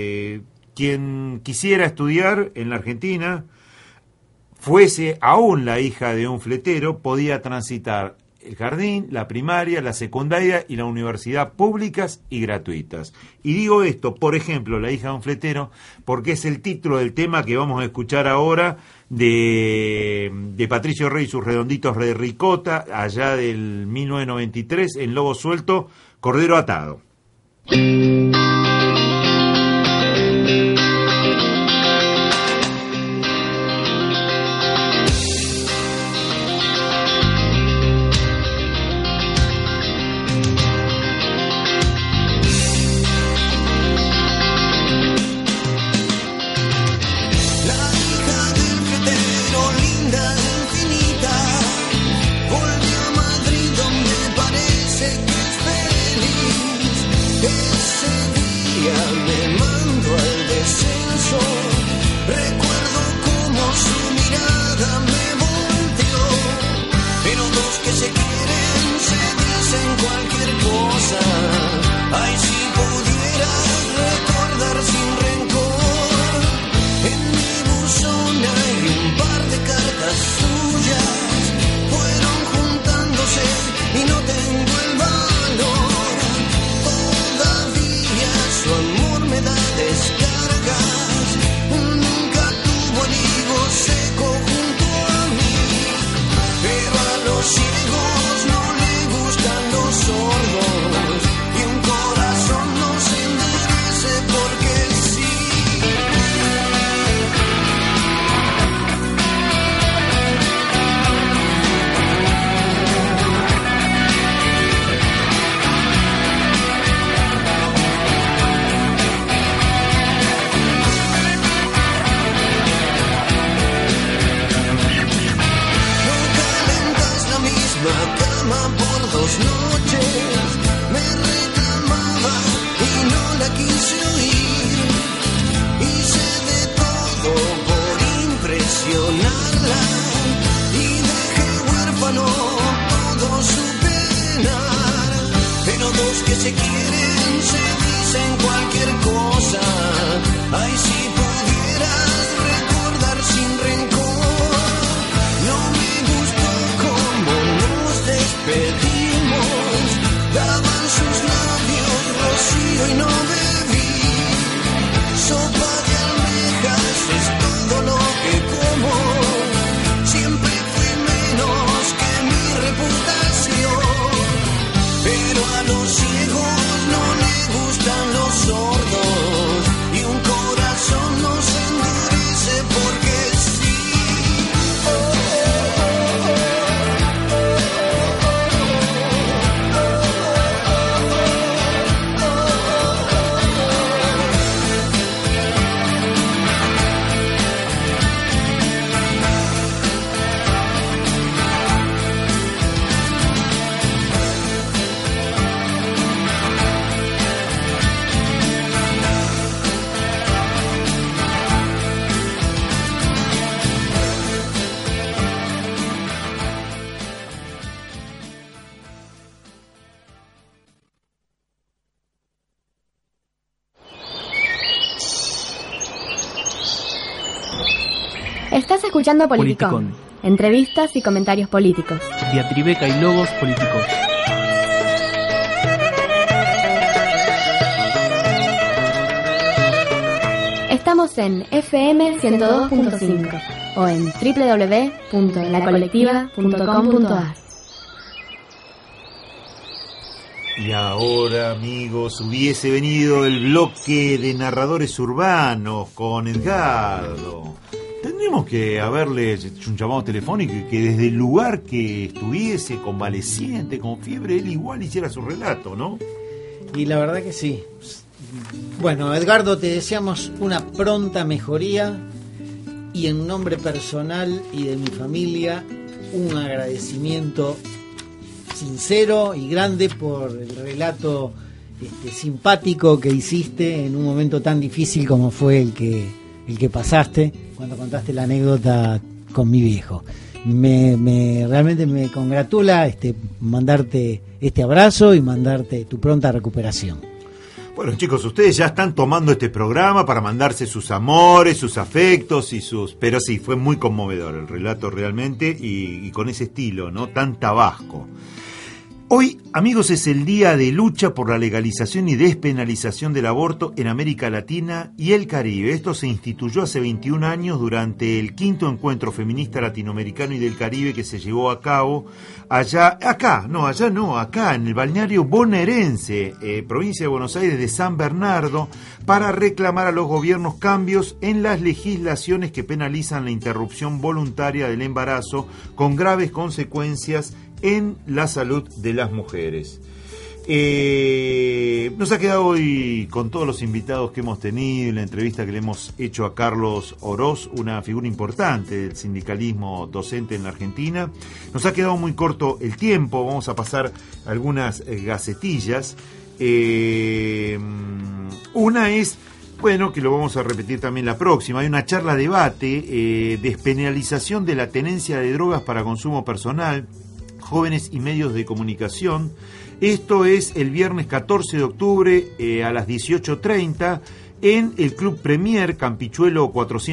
Quien quisiera estudiar en la Argentina, fuese aún la hija de un fletero, podía transitar el jardín, la primaria, la secundaria y la universidad públicas y gratuitas. Y digo esto, por ejemplo, la hija de un fletero, porque es el título del tema que vamos a escuchar ahora de Patricio Rey y sus redonditos de ricota, allá del 1993, en Lobo Suelto, Cordero Atado. Estás escuchando Politicón. Entrevistas y comentarios políticos. Diatribeca y logos políticos. Estamos en FM 102.5 o en www.lacolectiva.com.ar. Y ahora, amigos, hubiese venido el bloque de narradores urbanos con Edgardo. Tendríamos que haberle hecho un llamado telefónico y que desde el lugar que estuviese convaleciente, con fiebre, él igual hiciera su relato, ¿no? Y la verdad que sí. Bueno, Edgardo, te deseamos una pronta mejoría y en nombre personal y de mi familia un agradecimiento sincero y grande por el relato simpático que hiciste en un momento tan difícil como fue el que pasaste cuando contaste la anécdota con mi viejo. Realmente me congratula mandarte este abrazo y mandarte tu pronta recuperación. Bueno, chicos, ustedes ya están tomando este programa para mandarse sus amores, sus afectos y sus... Pero sí, fue muy conmovedor el relato realmente y con ese estilo, ¿no? Tan tabasco. Hoy, amigos, es el día de lucha por la legalización y despenalización del aborto en América Latina y el Caribe. Esto se instituyó hace 21 años durante el 5º encuentro feminista latinoamericano y del Caribe que se llevó a cabo acá en el balneario bonaerense, provincia de Buenos Aires, de San Bernardo, para reclamar a los gobiernos cambios en las legislaciones que penalizan la interrupción voluntaria del embarazo con graves consecuencias en la salud de las mujeres. Nos ha quedado hoy con todos los invitados que hemos tenido, la entrevista que le hemos hecho a Carlos Oroz, una figura importante del sindicalismo docente en la Argentina. Nos ha quedado muy corto el tiempo, vamos a pasar algunas gacetillas. Una es, bueno, que lo vamos a repetir también la próxima, hay una charla debate, despenalización de la tenencia de drogas para consumo personal, jóvenes y medios de comunicación. Esto es el viernes 14 de octubre a las 18:30 en el Club Premier Campichuelo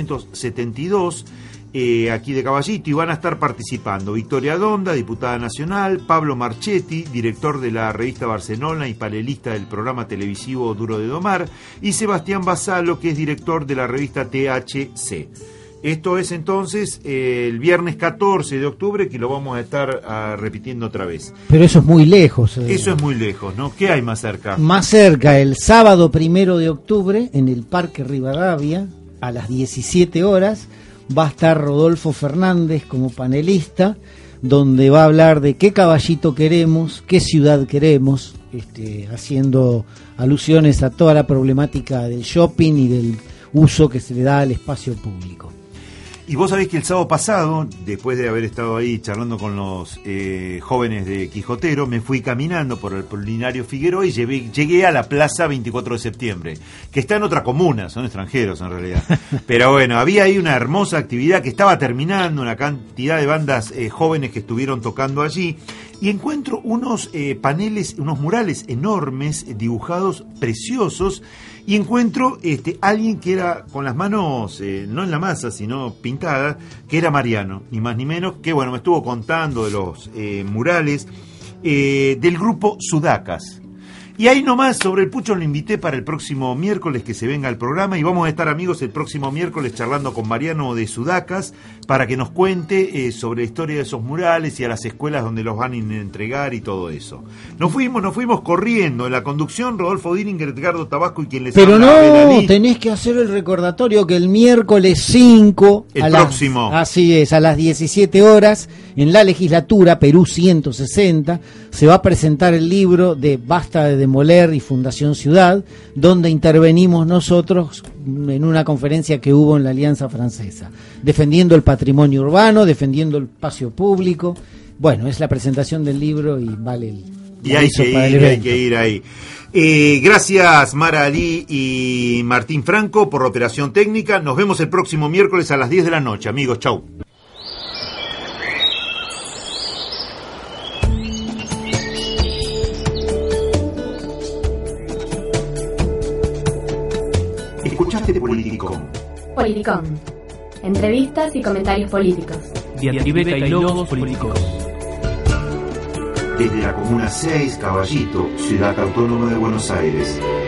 472, aquí de Caballito, y van a estar participando Victoria Donda, diputada nacional, Pablo Marchetti, director de la revista Barcelona y panelista del programa televisivo Duro de Domar, y Sebastián Basalo, que es director de la revista THC. Esto es entonces el viernes 14 de octubre, que lo vamos a estar repitiendo otra vez. Pero eso es muy lejos. Eso es muy lejos, ¿no? ¿Qué hay más cerca? Más cerca, el sábado 1 de octubre, en el Parque Rivadavia, a las 17 horas, va a estar Rodolfo Fernández como panelista, donde va a hablar de qué caballito queremos, qué ciudad queremos, haciendo alusiones a toda la problemática del shopping y del uso que se le da al espacio público. Y vos sabés que el sábado pasado, después de haber estado ahí charlando con los jóvenes de Quijotero, me fui caminando por el Polinario Figueroa y llegué a la Plaza 24 de Septiembre, que está en otra comuna, son extranjeros en realidad. Pero bueno, había ahí una hermosa actividad que estaba terminando, una cantidad de bandas jóvenes que estuvieron tocando allí, y encuentro unos paneles, unos murales enormes, dibujados, preciosos, y encuentro alguien que era con las manos, no en la masa, sino pintada, que era Mariano, ni más ni menos, que bueno, me estuvo contando de los murales del grupo Sudacas. Y ahí nomás, sobre el pucho, lo invité para el próximo miércoles que se venga al programa, y vamos a estar, amigos, el próximo miércoles charlando con Mariano de Sudacas para que nos cuente sobre la historia de esos murales y a las escuelas donde los van a entregar y todo eso. Nos fuimos corriendo. En la conducción, Rodolfo Diringer, Edgardo Tabasco y quien les habla. Pero no, tenés que hacer el recordatorio que el miércoles 5, próximo. Así es, a las 17 horas, en la legislatura Perú 160, se va a presentar el libro de Basta de Demoler y Fundación Ciudad, donde intervenimos nosotros en una conferencia que hubo en la Alianza Francesa, defendiendo el patrimonio urbano, defendiendo el espacio público. Bueno, es la presentación del libro y vale el... Y hay que ir ahí. Gracias Mara Ali y Martín Franco por la operación técnica. Nos vemos el próximo miércoles a las 10 de la noche, amigos. Chau. Escuchaste Politicón. Politicón. Entrevistas y comentarios políticos. Diatribeca y logos políticos. Desde la Comuna 6, Caballito, Ciudad Autónoma de Buenos Aires.